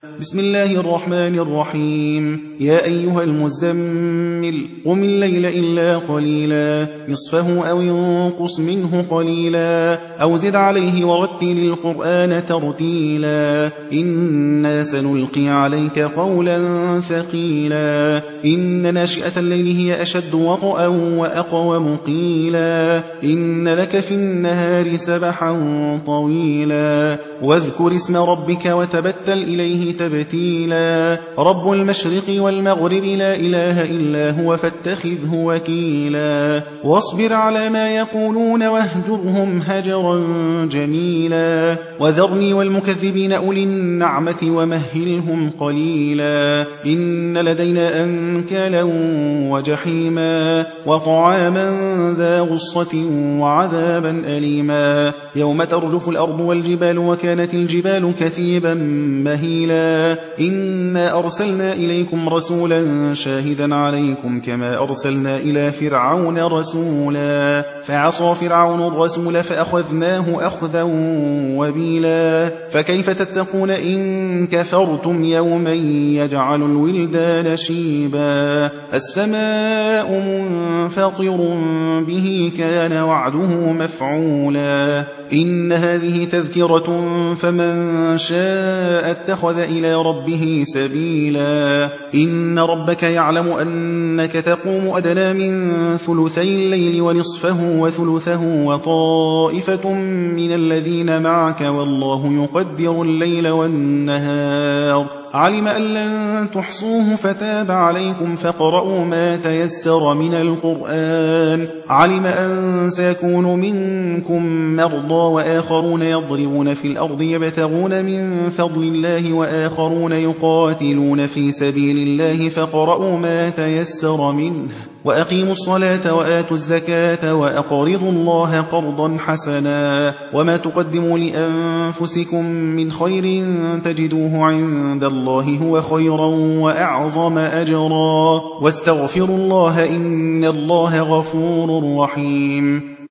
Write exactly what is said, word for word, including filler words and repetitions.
بسم الله الرحمن الرحيم. يا أيها المزمل قم الليل إلا قليلا نصفه أو ينقص منه قليلا أو زد عليه ورتل القرآن ترتيلا إنا سنلقي عليك قولا ثقيلا إن ناشئة الليل هي أشد وطئا وأقوم قيلا إن لك في النهار سبحا طويلا واذكر اسم ربك وتبتل إليه تبتيلا رب المشرق والمغرب لا إله إلا هو فاتخذه وكيلا واصبر على ما يقولون واهجرهم هجرا جميلا وذرني والمكذبين أولي النعمة ومهلهم قليلا إن لدينا أنكالا وجحيما وطعاما ذا غصة وعذابا أليما يوم ترجف الأرض والجبال وكانت الجبال كثيبا مهيلا إنا أرسلنا إليكم رسولا شاهدا عليكم كما أرسلنا إلى فرعون رسولا فعصى فرعون الرسول فأخذناه أخذا وبيلا فكيف تتقون إن كفرتم يوما يجعل الولدان شيبا السماء منفطر به كان وعده مفعولا إن هذه تذكرة فمن شاء اتخذ إلى ربه سبيلا إن ربك يعلم أنك تقوم أدنى من ثلثي الليل ونصفه وثلثه وطائفة من الذين معك والله يقدر الليل والنهار علم أن لن تحصوه فتاب عليكم فاقرؤوا ما تيسر من القرآن علم أن سيكون منكم مرضى وآخرون يضربون في الأرض يبتغون من فضل الله وآخرون يقاتلون في سبيل الله فاقرؤوا ما تيسر منه وأقيموا الصلاة وآتوا الزكاة وأقرضوا الله قرضا حسنا وما تقدموا لأنفسكم من خير تجدوه عند الله هو خيرا وأعظم أجرا واستغفروا الله إن الله غفور رحيم